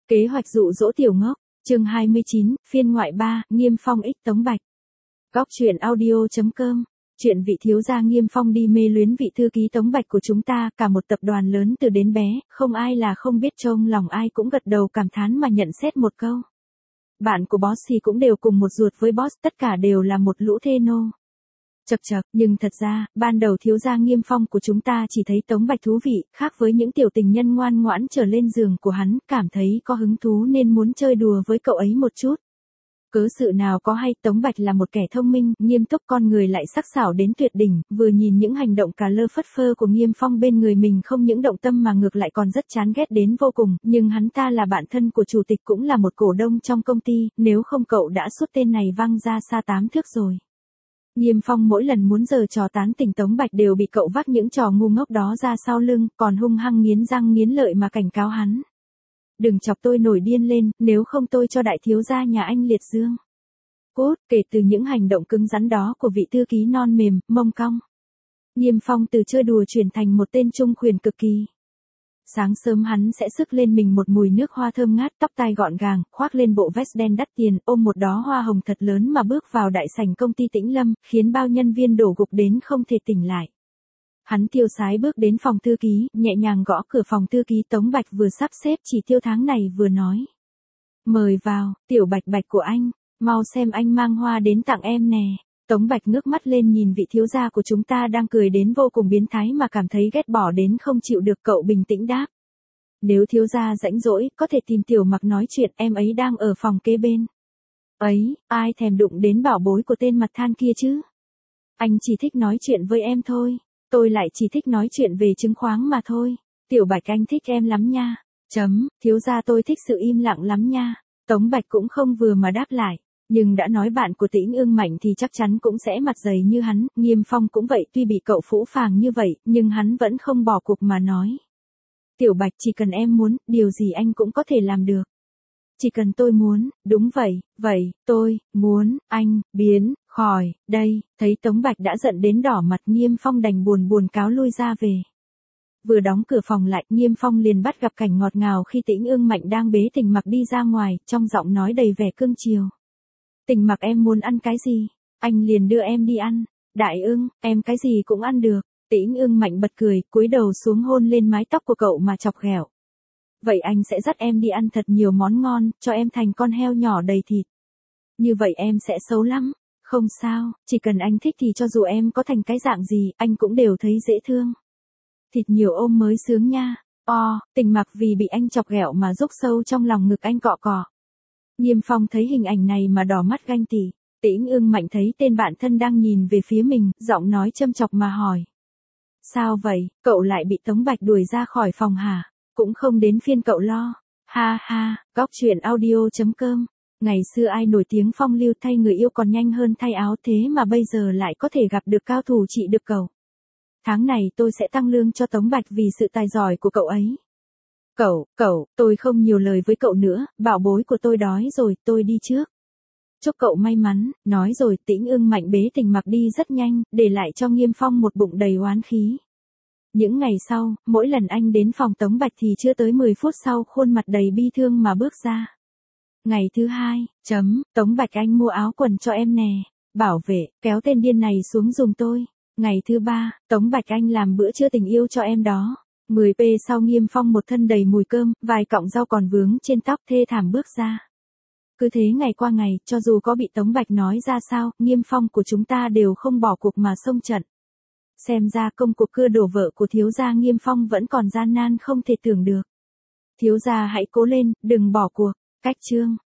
Kế hoạch dụ dỗ tiểu ngốc, chương 29, phiên ngoại 3, Nghiêm Phong x Tống Bạch. Góc truyện audio.com. Chuyện vị thiếu gia Nghiêm Phong đi mê luyến vị thư ký Tống Bạch của chúng ta, cả một tập đoàn lớn từ đến bé, không ai là không biết, trông lòng ai cũng gật đầu cảm thán mà nhận xét một câu. Bạn của boss thì cũng đều cùng một ruột với boss, tất cả đều là một lũ thê nô. Chậc chậc, nhưng thật ra, ban đầu thiếu gia Nghiêm Phong của chúng ta chỉ thấy Tống Bạch thú vị, khác với những tiểu tình nhân ngoan ngoãn trở lên giường của hắn, cảm thấy có hứng thú nên muốn chơi đùa với cậu ấy một chút. Cớ sự nào có hay, Tống Bạch là một kẻ thông minh, nghiêm túc, con người lại sắc sảo đến tuyệt đỉnh, vừa nhìn những hành động cà lơ phất phơ của Nghiêm Phong bên người mình không những động tâm mà ngược lại còn rất chán ghét đến vô cùng, nhưng hắn ta là bạn thân của chủ tịch cũng là một cổ đông trong công ty, nếu không cậu đã sút tên này văng ra xa 8 thước rồi. Nghiêm Phong mỗi lần muốn giở trò tán tỉnh Tống Bạch đều bị cậu vác những trò ngu ngốc đó ra sau lưng, còn hung hăng nghiến răng nghiến lợi mà cảnh cáo hắn. Đừng chọc tôi nổi điên lên, nếu không tôi cho đại thiếu gia nhà anh liệt dương. Cốt, kể từ những hành động cứng rắn đó của vị thư ký non mềm, mông cong. Nghiêm Phong từ chơi đùa chuyển thành một tên trung quyền cực kỳ. Sáng sớm hắn sẽ xức lên mình một mùi nước hoa thơm ngát, tóc tai gọn gàng, khoác lên bộ vest đen đắt tiền, ôm một đóa hoa hồng thật lớn mà bước vào đại sảnh công ty Tĩnh Lâm, khiến bao nhân viên đổ gục đến không thể tỉnh lại. Hắn tiêu sái bước đến phòng thư ký, nhẹ nhàng gõ cửa phòng thư ký. Tống Bạch vừa sắp xếp chỉ tiêu tháng này vừa nói. Mời vào, tiểu Bạch Bạch của anh, mau xem anh mang hoa đến tặng em nè. Tống Bạch ngước mắt lên nhìn vị thiếu gia của chúng ta đang cười đến vô cùng biến thái mà cảm thấy ghét bỏ đến không chịu được, cậu bình tĩnh đáp. Nếu thiếu gia rãnh rỗi, có thể tìm tiểu Mặc nói chuyện, em ấy đang ở phòng kế bên. Ấy, ai thèm đụng đến bảo bối của tên mặt than kia chứ? Anh chỉ thích nói chuyện với em thôi. Tôi lại chỉ thích nói chuyện về chứng khoán mà thôi. Tiểu Bạch anh thích em lắm nha. Thiếu gia tôi thích sự im lặng lắm nha. Tống Bạch cũng không vừa mà đáp lại. Nhưng đã nói bạn của Tĩnh Ương Mạnh thì chắc chắn cũng sẽ mặt dày như hắn. Nghiêm Phong cũng vậy, tuy bị cậu phũ phàng như vậy, nhưng hắn vẫn không bỏ cuộc mà nói. Tiểu Bạch, chỉ cần em muốn, điều gì anh cũng có thể làm được. Chỉ cần tôi muốn, đúng vậy, tôi muốn anh biến khỏi đây. Thấy Tống Bạch đã giận đến đỏ mặt, Nghiêm Phong đành buồn cáo lui ra về. Vừa đóng cửa phòng lại, Nghiêm Phong liền bắt gặp cảnh ngọt ngào khi Tĩnh Ương Mạnh đang bế Tình Mặc đi ra ngoài, trong giọng nói đầy vẻ cương chiều. Tình Mặc, em muốn ăn cái gì? Anh liền đưa em đi ăn. Đại Ưng, em cái gì cũng ăn được. Tĩnh Ương Mạnh bật cười, cúi đầu xuống hôn lên mái tóc của cậu mà chọc ghẹo. Vậy anh sẽ dắt em đi ăn thật nhiều món ngon, cho em thành con heo nhỏ đầy thịt. Như vậy em sẽ xấu lắm. Không sao, chỉ cần anh thích thì cho dù em có thành cái dạng gì, anh cũng đều thấy dễ thương. Thịt nhiều ôm mới sướng nha. Tình Mặc vì bị anh chọc ghẹo mà rúc sâu trong lòng ngực anh cọ cọ. Nghiêm Phong thấy hình ảnh này mà đỏ mắt ganh tị. Tĩnh Ương Mạnh thấy tên bạn thân đang nhìn về phía mình, giọng nói châm chọc mà hỏi. Sao vậy, cậu lại bị Tống Bạch đuổi ra khỏi phòng hả? Cũng không đến phiên cậu lo. Ha ha, góc truyện audio.com. Ngày xưa ai nổi tiếng phong lưu thay người yêu còn nhanh hơn thay áo, thế mà bây giờ lại có thể gặp được cao thủ trị được cậu. Tháng này tôi sẽ tăng lương cho Tống Bạch vì sự tài giỏi của cậu ấy. Cậu, tôi không nhiều lời với cậu nữa, bảo bối của tôi đói rồi, tôi đi trước. Chúc cậu may mắn, nói rồi Tĩnh Ương Mạnh bế Tình Mặc đi rất nhanh, để lại cho Nghiêm Phong một bụng đầy oán khí. Những ngày sau, mỗi lần anh đến phòng Tống Bạch thì chưa tới 10 phút sau khuôn mặt đầy bi thương mà bước ra. Ngày thứ 2, Tống Bạch anh mua áo quần cho em nè. Bảo vệ, kéo tên điên này xuống giùm tôi. Ngày thứ 3, Tống Bạch anh làm bữa trưa tình yêu cho em đó. 10p sau, Nghiêm Phong một thân đầy mùi cơm, vài cọng rau còn vướng trên tóc, thê thảm bước ra. Cứ thế ngày qua ngày, cho dù có bị Tống Bạch nói ra sao, Nghiêm Phong của chúng ta đều không bỏ cuộc mà xông trận. Xem ra công cuộc cưa đổ vợ của thiếu gia Nghiêm Phong vẫn còn gian nan không thể tưởng được. Thiếu gia hãy cố lên, đừng bỏ cuộc. Cách chương